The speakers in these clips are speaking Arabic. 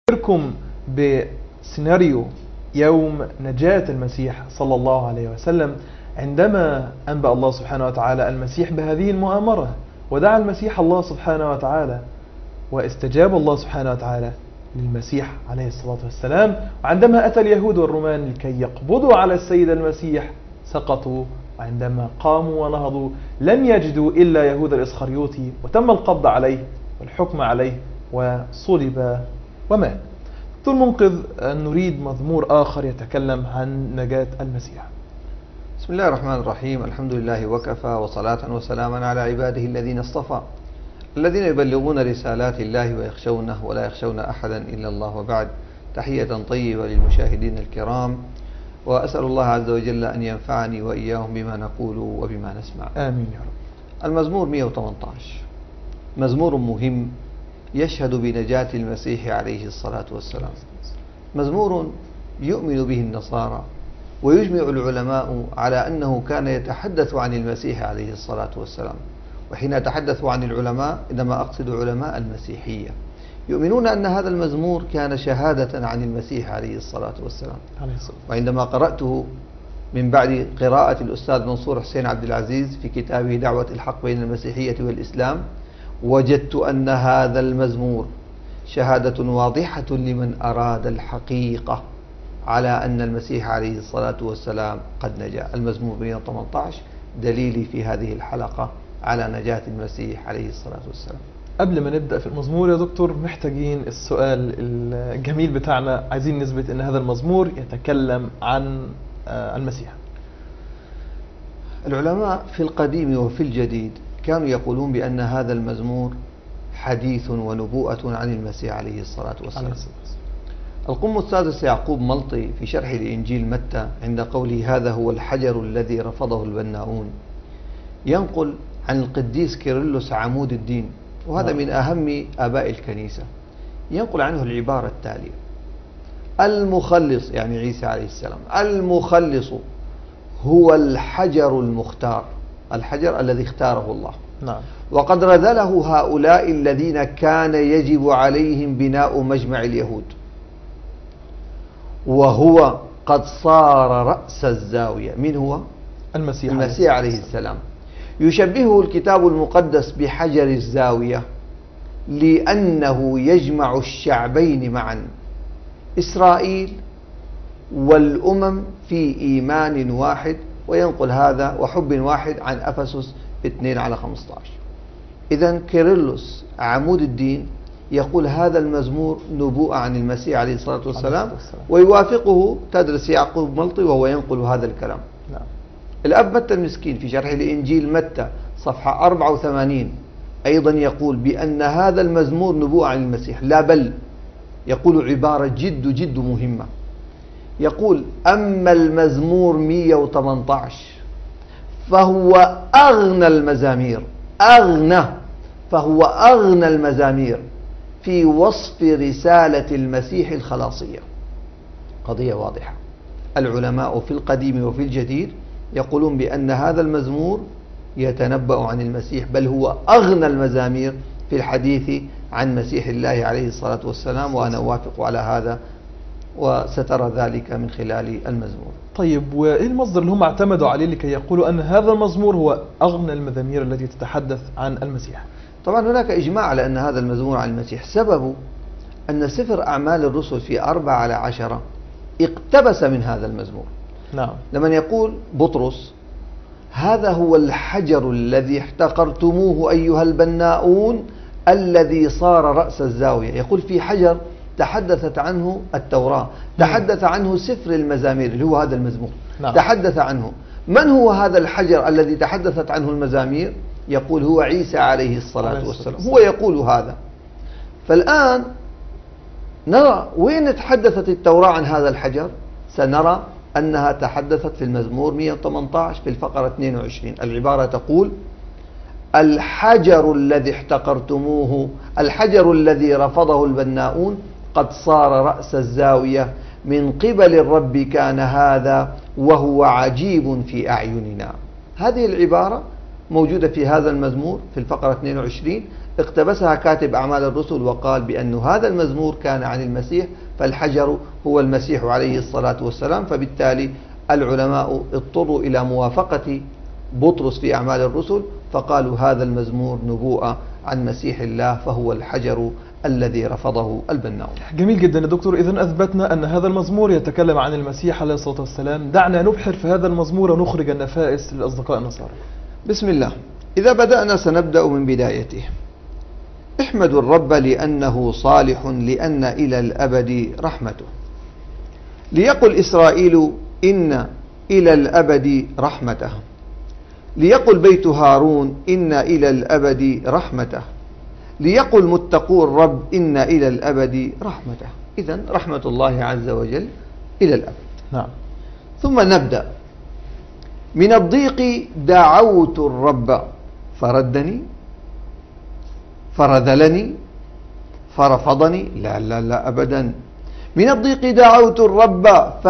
أذكركم بسيناريو يوم نجاة المسيح صلى الله عليه وسلم، عندما أنبأ الله سبحانه وتعالى المسيح بهذه المؤامرة، ودعا المسيح الله سبحانه وتعالى، واستجاب الله سبحانه وتعالى للمسيح عليه الصلاة والسلام. وعندما أتى اليهود والرومان لكي يقبضوا على السيد المسيح سقطوا، وعندما قاموا ونهضوا لم يجدوا إلا يهوذا الإسخريوطي، وتم القبض عليه والحكم عليه وصلب ومات. دكتور منقذ، نريد مزمور آخر يتكلم عن نجاة المسيح. بسم الله الرحمن الرحيم. الحمد لله وكفى، وصلاة وسلاما على عباده الذين اصطفى، الذين يبلغون رسالات الله ويخشونه ولا يخشون أحدا إلا الله. وبعد، تحية طيبة للمشاهدين الكرام، وأسأل الله عز وجل أن ينفعني وإياهم بما نقول وبما نسمع. آمين يا رب. المزمور 118 مزمور مهم يشهد بنجاة المسيح عليه الصلاة والسلام. مزمور يؤمن به النصارى، ويجمع العلماء على أنه كان يتحدث عن المسيح عليه الصلاة والسلام. وحين أتحدث عن العلماء إنما أقصد علماء المسيحية، يؤمنون أن هذا المزمور كان شهادة عن المسيح عليه الصلاة والسلام. وعندما قرأته من بعد قراءة الأستاذ منصور حسين عبد العزيز في كتابه دعوة الحق بين المسيحية والإسلام، وجدت أن هذا المزمور شهادة واضحة لمن أراد الحقيقة على أن المسيح عليه الصلاة والسلام قد نجا. المزمور 118 دليلي في هذه الحلقة على نجاة المسيح عليه الصلاة والسلام. قبل ما نبدأ في المزمور يا دكتور، محتاجين السؤال الجميل بتاعنا، عايزين نثبت أن هذا المزمور يتكلم عن المسيح. العلماء في القديم وفي الجديد كانوا يقولون بأن هذا المزمور حديث ونبوءة عن المسيح عليه الصلاة والسلام. القم السادس يعقوب ملطي في شرح لإنجيل متى عند قوله هذا هو الحجر الذي رفضه البناؤون، ينقل عن القديس كيرلس عمود الدين، وهذا من أهم آباء الكنيسة. ينقل عنه العبارة التالية: المخلص، يعني عيسى عليه السلام، المخلص هو الحجر المختار، الحجر الذي اختاره الله. نعم. وقد رذله هؤلاء الذين كان يجب عليهم بناء مجمع اليهود، وهو قد صار رأس الزاوية. من هو؟ المسيح عليه السلام. يشبهه الكتاب المقدس بحجر الزاوية لأنه يجمع الشعبين معا، إسرائيل والأمم، في إيمان واحد. وينقل هذا وحب واحد عن أفسس 2:15. إذن كيرلس عمود الدين يقول هذا المزمور نبوءة عن المسيح عليه الصلاة والسلام، ويوافقه تدرس يعقوب ملطي وهو ينقل هذا الكلام. نعم. الأب متى المسكين في شرح لإنجيل متى صفحة 84 أيضا يقول بأن هذا المزمور نبوءة عن المسيح، لا بل يقول عبارة جد جد مهمة. يقول أما المزمور 118 فهو أغنى المزامير، فهو أغنى المزامير في وصف رسالة المسيح الخلاصية. قضية واضحة. العلماء في القديم وفي الجديد يقولون بأن هذا المزمور يتنبأ عن المسيح، بل هو أغنى المزامير في الحديث عن مسيح الله عليه الصلاة والسلام، وأنا أوافق على هذا، وسترى ذلك من خلال المزمور. طيب، وإيه المصدر اللي هم اعتمدوا عليه لكي يقولوا أن هذا المزمور هو أغنى المزامير التي تتحدث عن المسيح؟ طبعا هناك إجماع على أن هذا المزمور عن المسيح. سببه أن سفر أعمال الرسل في 4:10 اقتبس من هذا المزمور. نعم. لمن يقول بطرس هذا هو الحجر الذي احتقرتموه أيها البناؤون الذي صار رأس الزاوية، يقول في حجر تحدثت عنه التوراة، تحدث عنه سفر المزامير اللي هو هذا المزمور. نعم. تحدث عنه. من هو هذا الحجر الذي تحدثت عنه المزامير؟ يقول هو عيسى عليه الصلاة والسلام، هو يقول هذا. فالآن نرى وين تحدثت التوراة عن هذا الحجر. سنرى أنها تحدثت في المزمور 118 في الفقرة 22. العبارة تقول الحجر الذي احتقرتموه، الحجر الذي رفضه البناؤون، قد صار رأس الزاوية، من قبل الرب كان هذا، وهو عجيب في أعيننا. هذه العبارة موجودة في هذا المزمور في الفقرة 22 اقتبسها كاتب أعمال الرسل وقال بأن هذا المزمور كان عن المسيح، فالحجر هو المسيح عليه الصلاة والسلام. فبالتالي العلماء اضطروا إلى موافقة بطرس في أعمال الرسل، فقالوا هذا المزمور نبوءة عن مسيح الله، فهو الحجر الذي رفضه البناء. جميل جدا يا دكتور. إذن أثبتنا أن هذا المزمور يتكلم عن المسيح عليه الصلاة والسلام. دعنا نبحر في هذا المزمور ونخرج النفائس للأصدقاء النصارى. بسم الله. إذا بدأنا سنبدأ من بدايته. احمدوا الرب لأنه صالح، لأن إلى الأبد رحمته. ليقل إسرائيل إن إلى الأبد رحمته، ليقل بيت هارون إن إلى الأبد رحمته، ليقل متقو الرب إن إلى الأبد رحمته. إذن رحمة الله عز وجل إلى الأبد. نعم. ثم نبدأ. من الضيق دعوت الرب فردني، فرذلني، فرفضني، لا لا لا أبدا. من الضيق دعوت الرب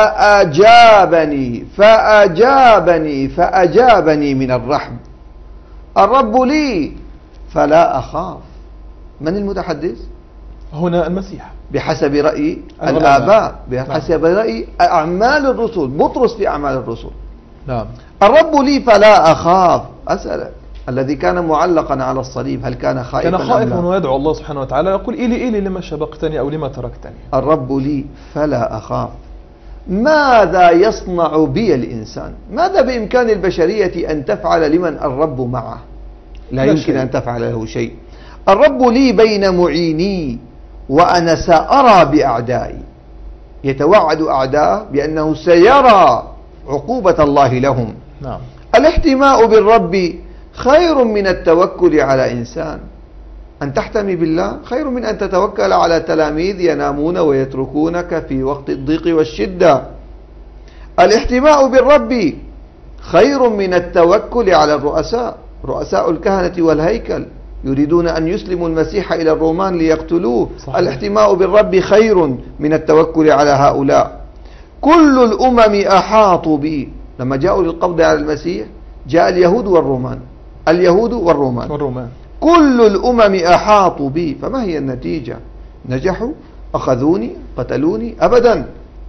فأجابني، فأجابني، فأجابني من الرحب. الرب لي فلا أخاف. من المتحدث؟ هنا المسيح بحسب رأي الآباء، بحسب رأي أعمال الرسل، بطرس في أعمال الرسل. نعم. الرب لي فلا أخاف. أسألك، الذي كان معلقا على الصليب هل كان خائفا؟ كان خائفا ويدعو الله سبحانه وتعالى يقول إيلي إيلي لما شبقتني أو لما تركتني. الرب لي فلا أخاف. ماذا يصنع بي الإنسان؟ ماذا بإمكان البشرية أن تفعل لمن الرب معه؟ لا يمكن شيء. أن تفعل له شيء. الرب لي بين معيني وأنا سأرى بأعدائي. يتوعد أعداءه بأنه سيرى عقوبة الله لهم. نعم. الاحتماء بالرب خير من التوكل على إنسان. أن تحتمي بالله خير من أن تتوكل على تلاميذ ينامون ويتركونك في وقت الضيق والشدة. الاحتماء بالرب خير من التوكل على الرؤساء. رؤساء الكهنة والهيكل يريدون أن يسلموا المسيح إلى الرومان ليقتلوه. صحيح. الاحتماء بالرب خير من التوكل على هؤلاء. كل الأمم أحاطوا بي. لما جاءوا للقبض على المسيح جاء اليهود والرومان، اليهود والرومان. كل الأمم أحاطوا بي. فما هي النتيجة؟ نجحوا؟ أخذوني؟ قتلوني؟ أبدا.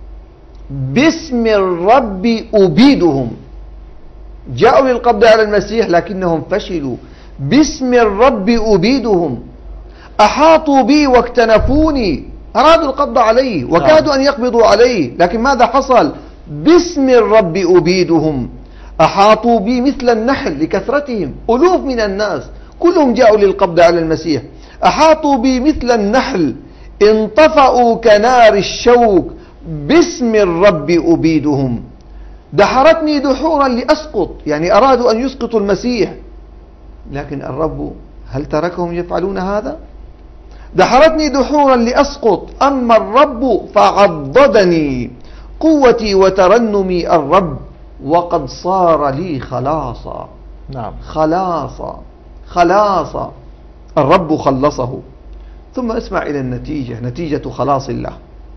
باسم الرب أبيدهم. جاءوا للقبض على المسيح لكنهم فشلوا. باسم الرب أبيدهم. أحاطوا بي واكتنفوني. أرادوا القبض عليه وكادوا أن يقبضوا عليه، لكن ماذا حصل؟ باسم الرب أبيدهم. أحاطوا بي مثل النحل لكثرتهم، ألوف من الناس كلهم جاءوا للقبض على المسيح. أحاطوا بي مثل النحل، انطفأوا كنار الشوك. باسم الرب أبيدهم. دحرتني دحورا لأسقط، يعني أرادوا أن يسقطوا المسيح، لكن الرب هل تركهم يفعلون هذا؟ دحرتني دحورا لأسقط، أما الرب فعضدني. قوتي وترنمي الرب، وقد صار لي خلاصا. نعم. خلاصا خلاصا. الرب خلصه. ثم اسمع إلى النتيجة، نتيجة خلاص الله.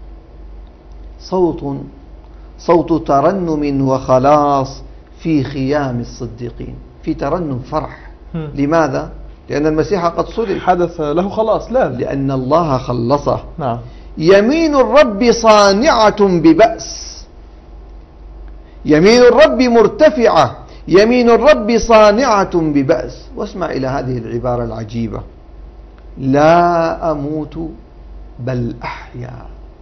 صوت ترنم وخلاص في خيام الصديقين. في ترنم فرح. لماذا؟ لأن المسيح قد صلب، حدث له خلاص. لا. لأن الله خلصه. نعم. يمين الرب صانعة ببأس. يمين الرب مرتفعة. يمين الرب صانعة ببأس. واسمع إلى هذه العبارة العجيبة: لا أموت بل أحيا.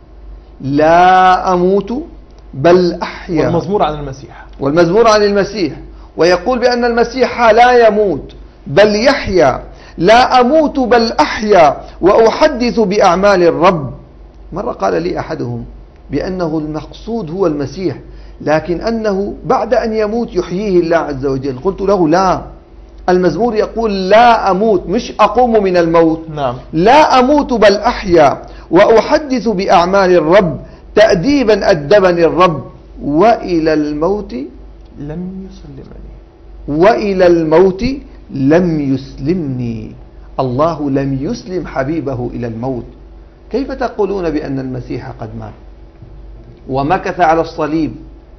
لا أموت بل أحيا. والمزمور عن المسيح. والمزمور عن المسيح، ويقول بأن المسيح لا يموت بل يحيا. لا أموت بل أحيا وأحدث بأعمال الرب. مرة قال لي أحدهم بأنه المقصود هو المسيح، لكن أنه بعد أن يموت يحييه الله عز وجل. قلت له لا، المزمور يقول لا أموت، مش أقوم من الموت. نعم. لا أموت بل أحيا وأحدث بأعمال الرب. تأديبا أدبني الرب، وإلى الموت لم يسلمني. وإلى الموت لم يسلمني. الله لم يسلم حبيبه إلى الموت. كيف تقولون بأن المسيح قد مات ومكث على الصليب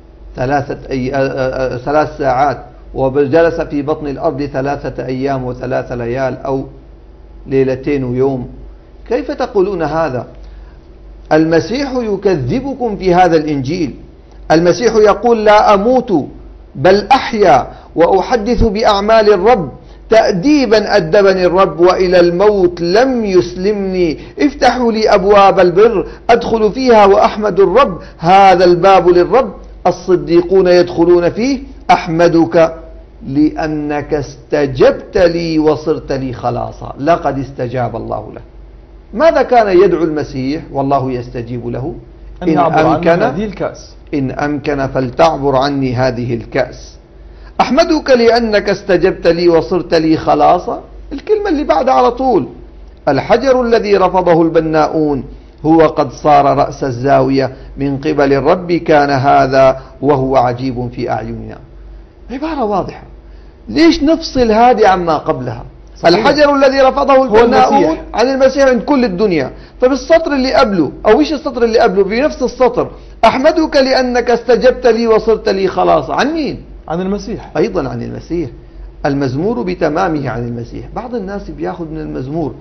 3 ساعات وجلس في بطن الأرض 3 أيام و3 ليال، أو ليلتين ويوم. كيف تقولون هذا؟ المسيح يكذبكم في هذا الإنجيل. المسيح يقول لا أموت بل أحيا وأحدث بأعمال الرب، تأديبا أدبني الرب وإلى الموت لم يسلمني، افتحوا لي أبواب البر أدخل فيها وأحمد الرب، هذا الباب للرب الصديقون يدخلون فيه، أحمدك لأنك استجبت لي وصرت لي خلاصا. لقد استجاب الله له. ماذا كان يدعو المسيح والله يستجيب له؟ أن أمكن هذه الكأس، إن أمكن فلتعبر عني هذه الكأس. أحمدك لأنك استجبت لي وصرت لي خلاصا. الكلمة اللي بعد على طول، الحجر الذي رفضه البناؤون هو قد صار رأس الزاوية من قبل الرب، كان هذا وهو عجيب في أعيننا. عبارة واضحة. ليش نفصل هذه عما قبلها؟ صحيح. الحجر الذي رفضه البناؤون عن المسيح عند كل الدنيا. فبالسطر اللي قبله، أو إيش السطر اللي قبله في نفس السطر، أحمدك لأنك استجبت لي وصرت لي خلاصا. عن مين؟ عن المسيح. أيضا عن المسيح. المزمور بتمامه عن المسيح. بعض الناس بياخذ من المزمور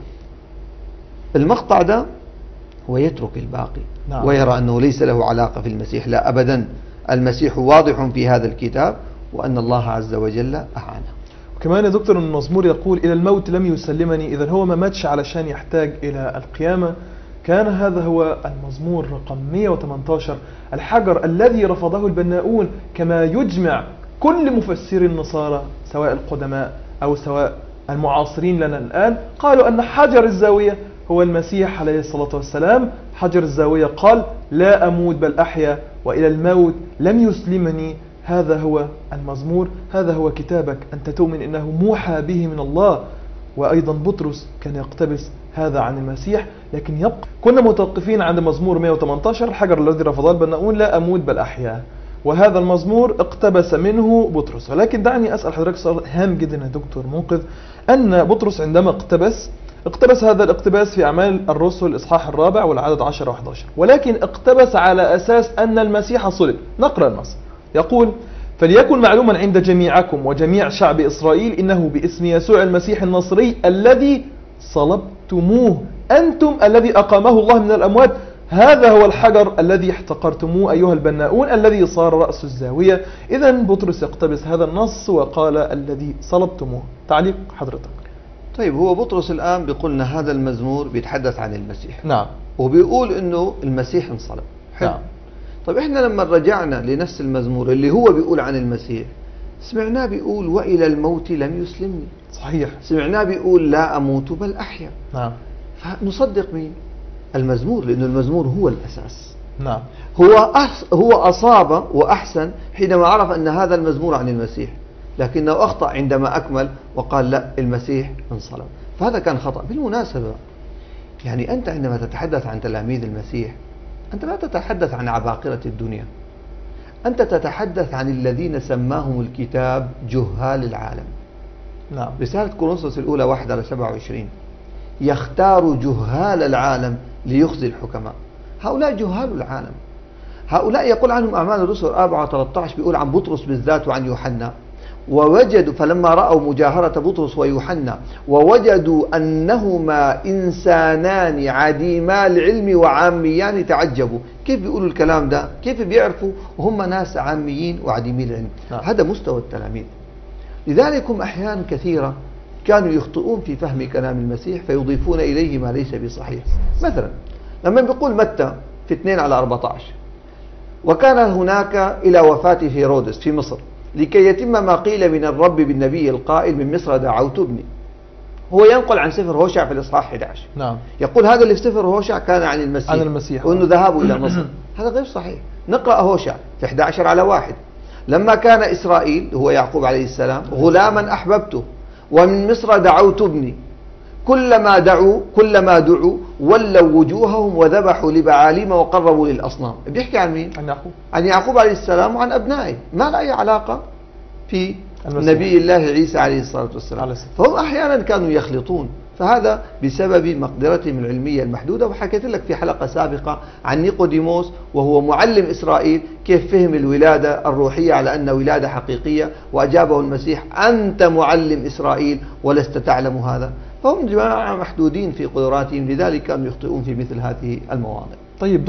المقطع ده ويترك الباقي. نعم. ويرى أنه ليس له علاقة في المسيح. لا أبدا، المسيح واضح في هذا الكتاب وأن الله عز وجل أعانه. وكمان يا دكتور المزمور يقول إلى الموت لم يسلمني، إذا هو ما ماتش علشان يحتاج إلى القيامة. كان هذا هو المزمور رقم 118، الحجر الذي رفضه البناؤون، كما يجمع كل مفسري النصارى سواء القدماء أو سواء المعاصرين لنا الآن، قالوا أن حجر الزاوية هو المسيح عليه الصلاة والسلام. حجر الزاوية قال لا أموت بل أحيا وإلى الموت لم يسلمني. هذا هو المزمور، هذا هو كتابك، أنت تؤمن أنه موحى به من الله. وأيضا بطرس كان يقتبس هذا عن المسيح. لكن يبقى كنا متوقفين عند مزمور 118، الحجر الذي رفضه البناؤون لا أموت بل أحيا، وهذا المزمور اقتبس منه بطرس. ولكن دعني أسأل حضرتك سؤال هام جدا يا دكتور منقذ، أن بطرس عندما اقتبس هذا الاقتباس في أعمال الرسل الإصحاح 4 والعدد 10 و11، ولكن اقتبس على أساس أن المسيح صلب. نقرأ النص يقول: فليكن معلوما عند جميعكم وجميع شعب إسرائيل إنه باسم يسوع المسيح الناصري الذي صلبتموه أنتم الذي أقامه الله من الأموات، هذا هو الحجر الذي احتقرتموه أيها البناؤون الذي صار رأس الزاوية. إذا بطرس يقتبس هذا النص وقال الذي صلبتموه. تعليق حضرتك. طيب، هو بطرس الآن بيقولنا هذا المزمور بيتحدث عن المسيح. نعم. وبيقول إنه المسيح انصلب. نعم. طيب إحنا لما رجعنا لنفس المزمور اللي هو بيقول عن المسيح، سمعناه بيقول وإلى الموت لم يسلمني. صحيح. سمعناه بيقول لا أموت بل أحيا. نعم. فنصدق مين؟ المزمور، لأنه المزمور هو الأساس. نعم. هو أصاب وأحسن حينما عرف أن هذا المزمور عن المسيح، لكنه أخطأ عندما أكمل وقال لا، المسيح انصلب. فهذا كان خطأ. بالمناسبة، يعني أنت عندما تتحدث عن تلاميذ المسيح، أنت لا تتحدث عن عباقرة الدنيا، أنت تتحدث عن الذين سماهم الكتاب جهال العالم. نعم. رسالة كورنثوس الأولى 1:27 يختار جهال العالم ليخزي الحكماء. هؤلاء جهال العالم، هؤلاء يقول عنهم أعمال الرسل 4:13 بيقول عن بطرس بالذات وعن يوحنا، ووجدوا فلما رأوا مجاهرة بطرس ويوحنا ووجدوا أنهما إنسانان عديما العلم وعاميان تعجبوا. كيف بيقولوا الكلام ده؟ كيف بيعرفوا وهم ناس عاميين وعديمي العلم؟ هذا مستوى التلاميذ. لذلك هم أحيانا كثيرة كانوا يخطئون في فهم كلام المسيح فيضيفون إليه ما ليس بصحيح. مثلا لما بيقول متى في 2:14 وكان هناك إلى وفاة هيرودس في مصر لكي يتم ما قيل من الرب بالنبي القائل من مصر دعوت ابني. هو ينقل عن سفر هوشع في الإصحاح 11. نعم. يقول هذا اللي في سفر هوشع كان عن المسيح وأنه ذهابوا إلى مصر. هذا غير صحيح. نقرأ هوشع في 11:1 لما كان إسرائيل هو يعقوب عليه السلام غلاما أحببته ومن مصر دعوت ابني، كلما دعوا ولوا وجوههم وذبحوا لبعاليم وقربوا للأصنام. بيحكي عن مين؟ عن يعقوب عليه السلام وعن أبنائه، ما له أي علاقة في نبي الله عيسى عليه الصلاة والسلام. فهم أحيانا كانوا يخلطون، فهذا بسبب مقدرتهم العلمية المحدودة. وحكيت لك في حلقة سابقة عن نيقوديموس وهو معلم إسرائيل كيف فهم الولادة الروحية على أنها ولادة حقيقية، وأجابه المسيح أنت معلم إسرائيل ولست تعلم هذا. فهم جماعة محدودين في قدراتهم، لذلك كانوا يخطئون في مثل هذه المواضع. طيب